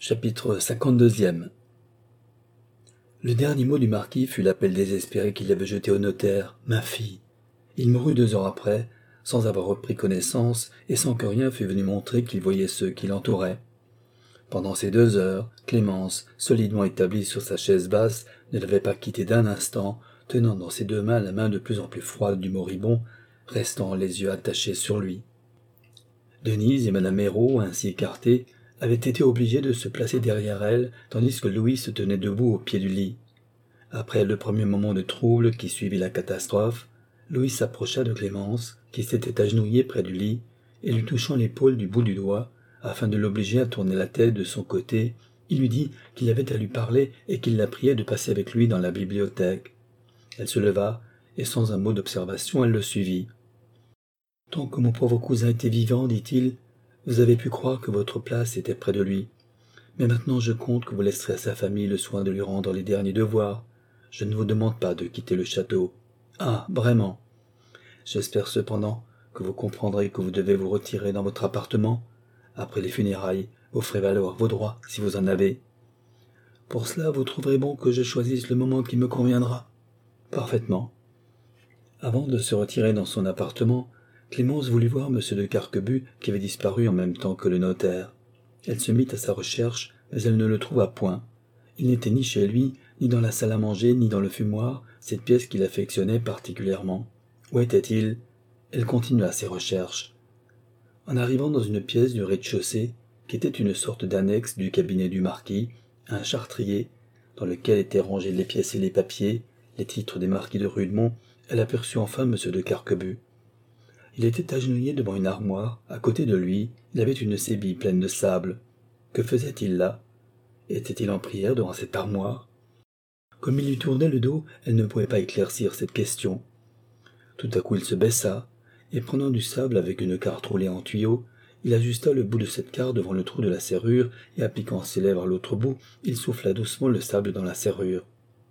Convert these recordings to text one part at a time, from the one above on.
Chapitre 52. Le dernier mot du marquis fut l'appel désespéré qu'il avait jeté au notaire. « Ma fille !» Il mourut 2 heures après, sans avoir repris connaissance et sans que rien fût venu montrer qu'il voyait ceux qui l'entouraient. Pendant ces 2 heures, Clémence, solidement établie sur sa chaise basse, ne l'avait pas quitté d'un instant, tenant dans ses 2 mains la main de plus en plus froide du moribond, restant les yeux attachés sur lui. Denise et Madame Hérault, ainsi écartées, avaient été obligées de se placer derrière elle, tandis que Louis se tenait debout au pied du lit. Après le premier moment de trouble qui suivit la catastrophe, Louis s'approcha de Clémence, qui s'était agenouillée près du lit, et lui touchant l'épaule du bout du doigt, afin de l'obliger à tourner la tête de son côté, il lui dit qu'il avait à lui parler et qu'il la priait de passer avec lui dans la bibliothèque. Elle se leva, et sans un mot d'observation, elle le suivit. « Tant que mon pauvre cousin était vivant, dit-il, vous avez pu croire que votre place était près de lui. Mais maintenant je compte que vous laisserez à sa famille le soin de lui rendre les derniers devoirs. Je ne vous demande pas de quitter le château. Ah, vraiment. J'espère cependant que vous comprendrez que vous devez vous retirer dans votre appartement. Après les funérailles, vous ferez valoir vos droits, si vous en avez. Pour cela, vous trouverez bon que je choisisse le moment qui me conviendra. Parfaitement. » Avant de se retirer dans son appartement, Clémence voulut voir M. de Carquebus, qui avait disparu en même temps que le notaire. Elle se mit à sa recherche, mais elle ne le trouva point. Il n'était ni chez lui, ni dans la salle à manger, ni dans le fumoir, cette pièce qu'il affectionnait particulièrement. Où était-il? Elle continua ses recherches. En arrivant dans une pièce du rez-de-chaussée, qui était une sorte d'annexe du cabinet du marquis, un chartrier, dans lequel étaient rangées les pièces et les papiers, les titres des marquis de Rudemont, elle aperçut enfin M. de Carquebus. Il était agenouillé devant une armoire. À côté de lui, il avait une sébille pleine de sable. Que faisait-il là? Était-il en prière devant cette armoire? Comme il lui tournait le dos, elle ne pouvait pas éclaircir cette question. Tout à coup il se baissa, et prenant du sable avec une carte roulée en tuyau, il ajusta le bout de cette carte devant le trou de la serrure, et appliquant ses lèvres à l'autre bout, il souffla doucement le sable dans la serrure.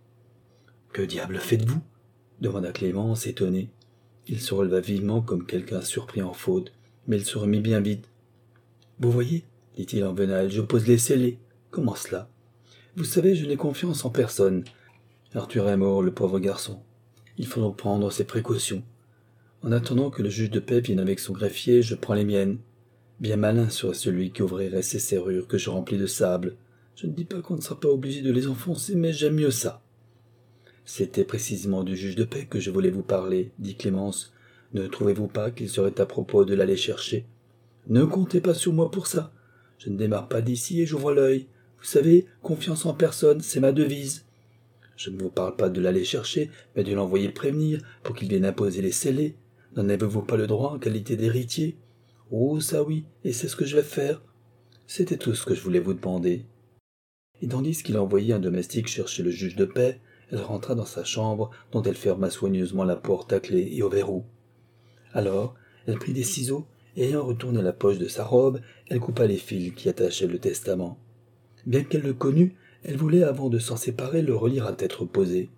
« Que diable faites-vous » demanda Clémence, étonnée. Il se releva vivement comme quelqu'un surpris en faute, mais il se remit bien vite. « Vous voyez, dit-il en venant à elle, je pose les scellés. Comment cela? Vous savez, je n'ai confiance en personne. Arthur est mort, le pauvre garçon. Il faut donc prendre ses précautions. En attendant que le juge de paix vienne avec son greffier, je prends les miennes. Bien malin serait celui qui ouvrirait ces serrures que je remplis de sable. Je ne dis pas qu'on ne sera pas obligé de les enfoncer, mais j'aime mieux ça. » C'était précisément du juge de paix que je voulais vous parler, dit Clémence. Ne trouvez-vous pas qu'il serait à propos de l'aller chercher? Ne comptez pas sur moi pour ça. Je ne démarre pas d'ici et j'ouvre l'œil. Vous savez, confiance en personne, c'est ma devise. Je ne vous parle pas de l'aller chercher, mais de l'envoyer prévenir pour qu'il vienne imposer les scellés. N'en avez-vous pas le droit en qualité d'héritier? Oh, ça oui, et c'est ce que je vais faire. C'était tout ce que je voulais vous demander. Et tandis qu'il envoyait un domestique chercher le juge de paix, elle rentra dans sa chambre, dont elle ferma soigneusement la porte à clé et au verrou. Alors, elle prit des ciseaux, et ayant retourné la poche de sa robe, elle coupa les fils qui attachaient le testament. Bien qu'elle le connût, elle voulait, avant de s'en séparer, le relire à tête reposée.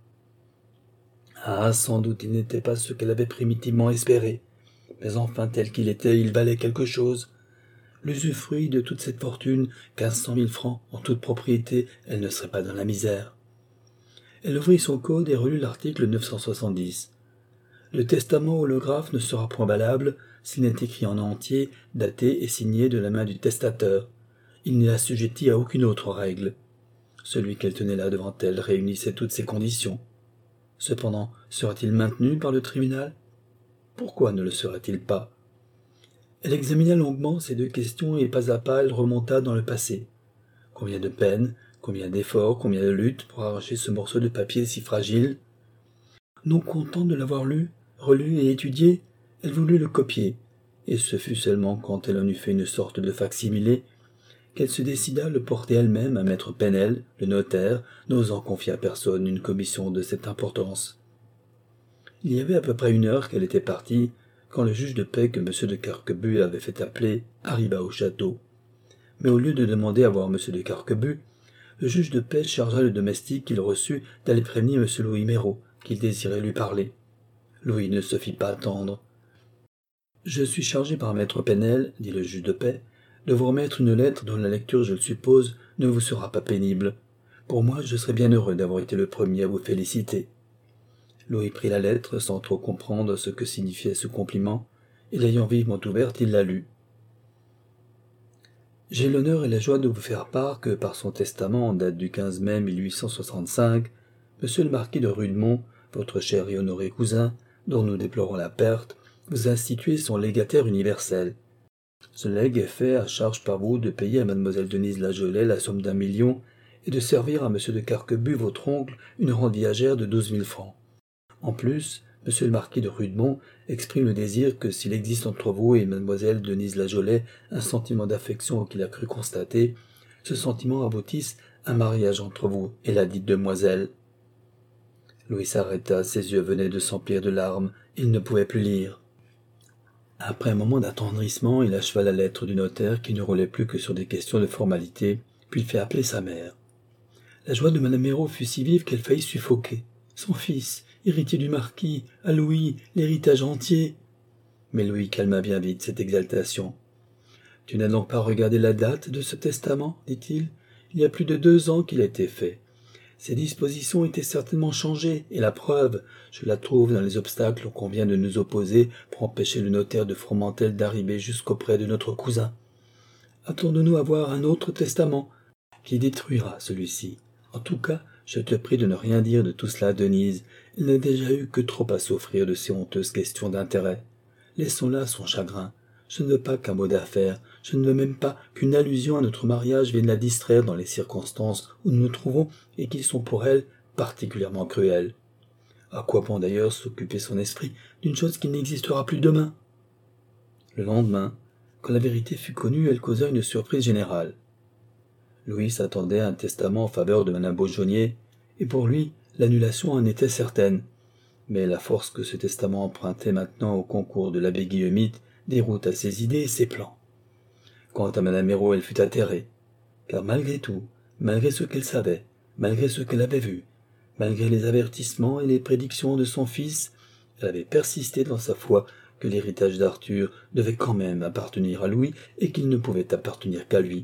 Ah, sans doute il n'était pas ce qu'elle avait primitivement espéré. Mais enfin, tel qu'il était, il valait quelque chose. L'usufruit de toute cette fortune, 1500 000 francs, en toute propriété, elle ne serait pas dans la misère. Elle ouvrit son code et relut l'article 970. Le testament holographe ne sera point valable s'il n'est écrit en entier, daté et signé de la main du testateur. Il n'est assujetti à aucune autre règle. Celui qu'elle tenait là devant elle réunissait toutes ces conditions. Cependant, sera-t-il maintenu par le tribunal? Pourquoi ne le serait-il pas? Elle examina longuement ces 2 questions et pas à pas elle remonta dans le passé. Combien de peines, combien d'efforts, combien de luttes pour arracher ce morceau de papier si fragile? Non contente de l'avoir lu, relu et étudié, elle voulut le copier, et ce fut seulement quand elle en eut fait une sorte de fac-similé qu'elle se décida à le porter elle-même à maître Penel, le notaire, n'osant confier à personne une commission de cette importance. Il y avait à peu près 1 heure qu'elle était partie, quand le juge de paix que M. de Carquebus avait fait appeler arriva au château. Mais au lieu de demander à voir M. de Carquebus, le juge de paix chargea le domestique qu'il reçut d'aller prévenir M. Louis Mérault, qu'il désirait lui parler. Louis ne se fit pas attendre. « Je suis chargé par maître Penel, dit le juge de paix, de vous remettre une lettre dont la lecture, je le suppose, ne vous sera pas pénible. Pour moi, je serais bien heureux d'avoir été le premier à vous féliciter. » Louis prit la lettre sans trop comprendre ce que signifiait ce compliment, et l'ayant vivement ouverte, il la lut. « J'ai l'honneur et la joie de vous faire part que, par son testament en date du 15 mai 1865, Monsieur le marquis de Rudemont, votre cher et honoré cousin, dont nous déplorons la perte, vous a institué son légataire universel. Ce legs est fait à charge par vous de payer à mademoiselle Denise Lagelet la somme d'1 million et de servir à monsieur de Carquebus, votre oncle, une rente viagère de 12 000 francs. En plus, monsieur le marquis de Rudemont exprime le désir que s'il existe entre vous et mademoiselle Denise Lagelet un sentiment d'affection qu'il a cru constater, ce sentiment aboutisse à un mariage entre vous et la dite demoiselle. » Louis s'arrêta, ses yeux venaient de s'emplir de larmes, il ne pouvait plus lire. Après un moment d'attendrissement, il acheva la lettre du notaire qui ne roulait plus que sur des questions de formalité, puis il fit appeler sa mère. La joie de Madame Hérault fut si vive qu'elle faillit suffoquer. Son fils, héritier du marquis, à Louis, l'héritage entier. Mais Louis calma bien vite cette exaltation. « Tu n'as donc pas regardé la date de ce testament, dit-il. Il y a plus de 2 ans qu'il a été fait. Ces dispositions étaient certainement changées, et la preuve, je la trouve dans les obstacles qu'on vient de nous opposer pour empêcher le notaire de Fromentel d'arriver jusqu'auprès de notre cousin. Attendons-nous à voir un autre testament, qui détruira celui-ci. En tout cas, je te prie de ne rien dire de tout cela à Denise. Il n'a déjà eu que trop à souffrir de ces honteuses questions d'intérêt. Laissons là son chagrin. Je ne veux pas qu'un mot d'affaires, je ne veux même pas qu'une allusion à notre mariage vienne la distraire dans les circonstances où nous nous trouvons et qui sont pour elle particulièrement cruelles. À quoi bon d'ailleurs s'occuper son esprit d'une chose qui n'existera plus demain ? » Le lendemain, quand la vérité fut connue, elle causa une surprise générale. Louis s'attendait à un testament en faveur de Madame Beaujonnier, et pour lui, l'annulation en était certaine. Mais la force que ce testament empruntait maintenant au concours de l'abbé Guillemite déroute ses idées et ses plans. Quant à Madame Hérault, elle fut atterrée, car malgré tout, malgré ce qu'elle savait, malgré ce qu'elle avait vu, malgré les avertissements et les prédictions de son fils, elle avait persisté dans sa foi que l'héritage d'Arthur devait quand même appartenir à Louis et qu'il ne pouvait appartenir qu'à lui.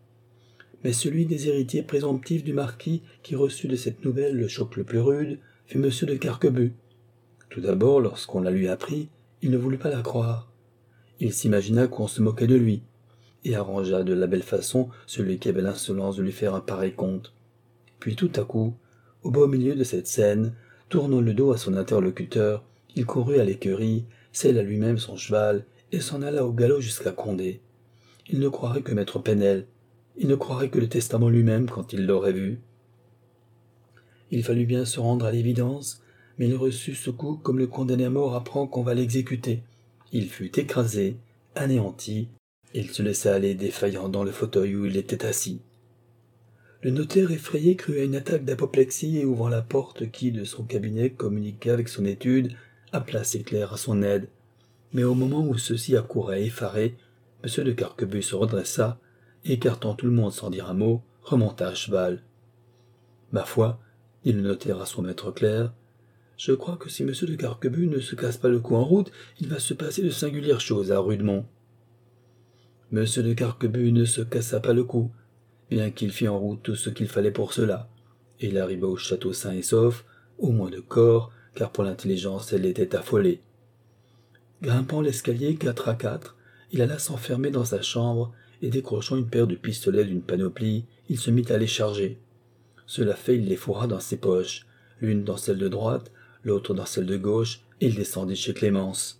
Mais celui des héritiers présomptifs du marquis qui reçut de cette nouvelle le choc le plus rude fut monsieur de Carquebus. Tout d'abord, lorsqu'on la lui apprit, il ne voulut pas la croire. Il s'imagina qu'on se moquait de lui, et arrangea de la belle façon celui qui avait l'insolence de lui faire un pareil conte. Puis tout à coup, au beau milieu de cette scène, tournant le dos à son interlocuteur, il courut à l'écurie, sella lui-même son cheval, et s'en alla au galop jusqu'à Condé. Il ne croirait que maître Penel, il ne croirait que le testament lui-même quand il l'aurait vu. Il fallut bien se rendre à l'évidence, mais il reçut ce coup comme le condamné à mort apprend qu'on va l'exécuter. Il fut écrasé, anéanti, et il se laissa aller défaillant dans le fauteuil où il était assis. Le notaire effrayé crut à une attaque d'apoplexie et ouvrant la porte qui, de son cabinet, communiquait avec son étude, appela ses clercs à son aide. Mais au moment où ceux-ci accouraient effarés, M. de Carquebus se redressa, et écartant tout le monde sans dire un mot, remonta à cheval. « Ma foi, dit le notaire à son maître clerc, je crois que si M. de Carquebus ne se casse pas le cou en route, il va se passer de singulières choses à Rudemont. » M. de Carquebus ne se cassa pas le cou, bien qu'il fît en route tout ce qu'il fallait pour cela, et il arriva au château sain et sauf, au moins de corps, car pour l'intelligence elle était affolée. Grimpant l'escalier 4 à 4, il alla s'enfermer dans sa chambre, et décrochant une paire de pistolets d'une panoplie, il se mit à les charger. Cela fait, il les fourra dans ses poches, l'une dans celle de droite, l'autre dans celle de gauche, et il descendit chez Clémence.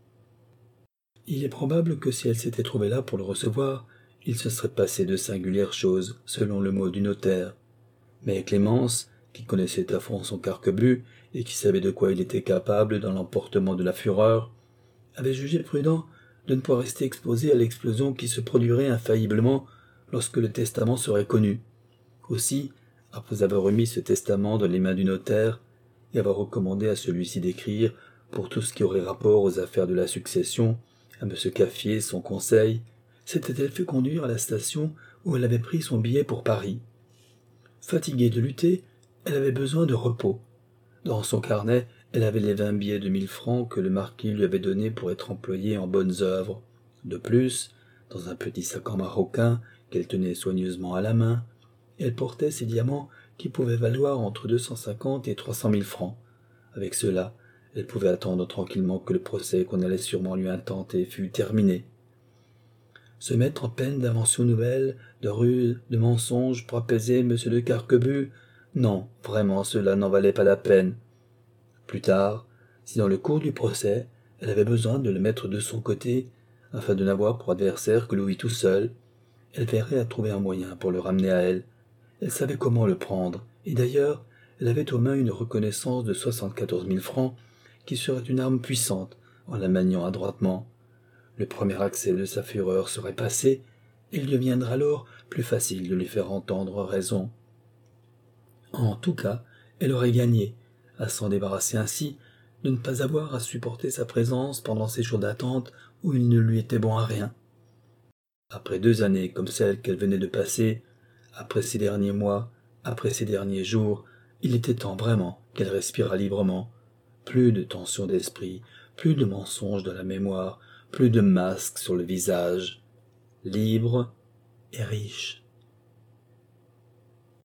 Il est probable que si elle s'était trouvée là pour le recevoir, il se serait passé de singulières choses, selon le mot du notaire. Mais Clémence, qui connaissait à fond son Carquebus, et qui savait de quoi il était capable dans l'emportement de la fureur, avait jugé prudent de ne pas rester exposé à l'explosion qui se produirait infailliblement lorsque le testament serait connu. Aussi, après avoir remis ce testament dans les mains du notaire, et avoir recommandé à celui-ci d'écrire, pour tout ce qui aurait rapport aux affaires de la succession, à M. Caffier son conseil, s'était-elle fait conduire à la station où elle avait pris son billet pour Paris. Fatiguée de lutter, elle avait besoin de repos. Dans son carnet, elle avait les 20 billets de 1000 francs que le marquis lui avait donnés pour être employés en bonnes œuvres. De plus, dans un petit sac en maroquin qu'elle tenait soigneusement à la main. Elle portait ces diamants qui pouvaient valoir entre 250 et 300 000 francs. Avec cela, elle pouvait attendre tranquillement que le procès qu'on allait sûrement lui intenter fût terminé. Se mettre en peine d'inventions nouvelles, de ruses, de mensonges pour apaiser M. de Carquebus, non, vraiment cela n'en valait pas la peine. Plus tard, si dans le cours du procès, elle avait besoin de le mettre de son côté, afin de n'avoir pour adversaire que Louis tout seul, elle verrait à trouver un moyen pour le ramener à elle. Elle savait comment le prendre, et d'ailleurs, elle avait aux mains une reconnaissance de 74 000 francs, qui serait une arme puissante en la maniant adroitement. Le premier accès de sa fureur serait passé, et il deviendra alors plus facile de lui faire entendre raison. En tout cas, elle aurait gagné, à s'en débarrasser ainsi, de ne pas avoir à supporter sa présence pendant ces jours d'attente où il ne lui était bon à rien. Après 2 années comme celles qu'elle venait de passer, après ces derniers mois, après ces derniers jours, il était temps vraiment qu'elle respirât librement. Plus de tension d'esprit, plus de mensonges dans la mémoire, plus de masques sur le visage. Libre et riche.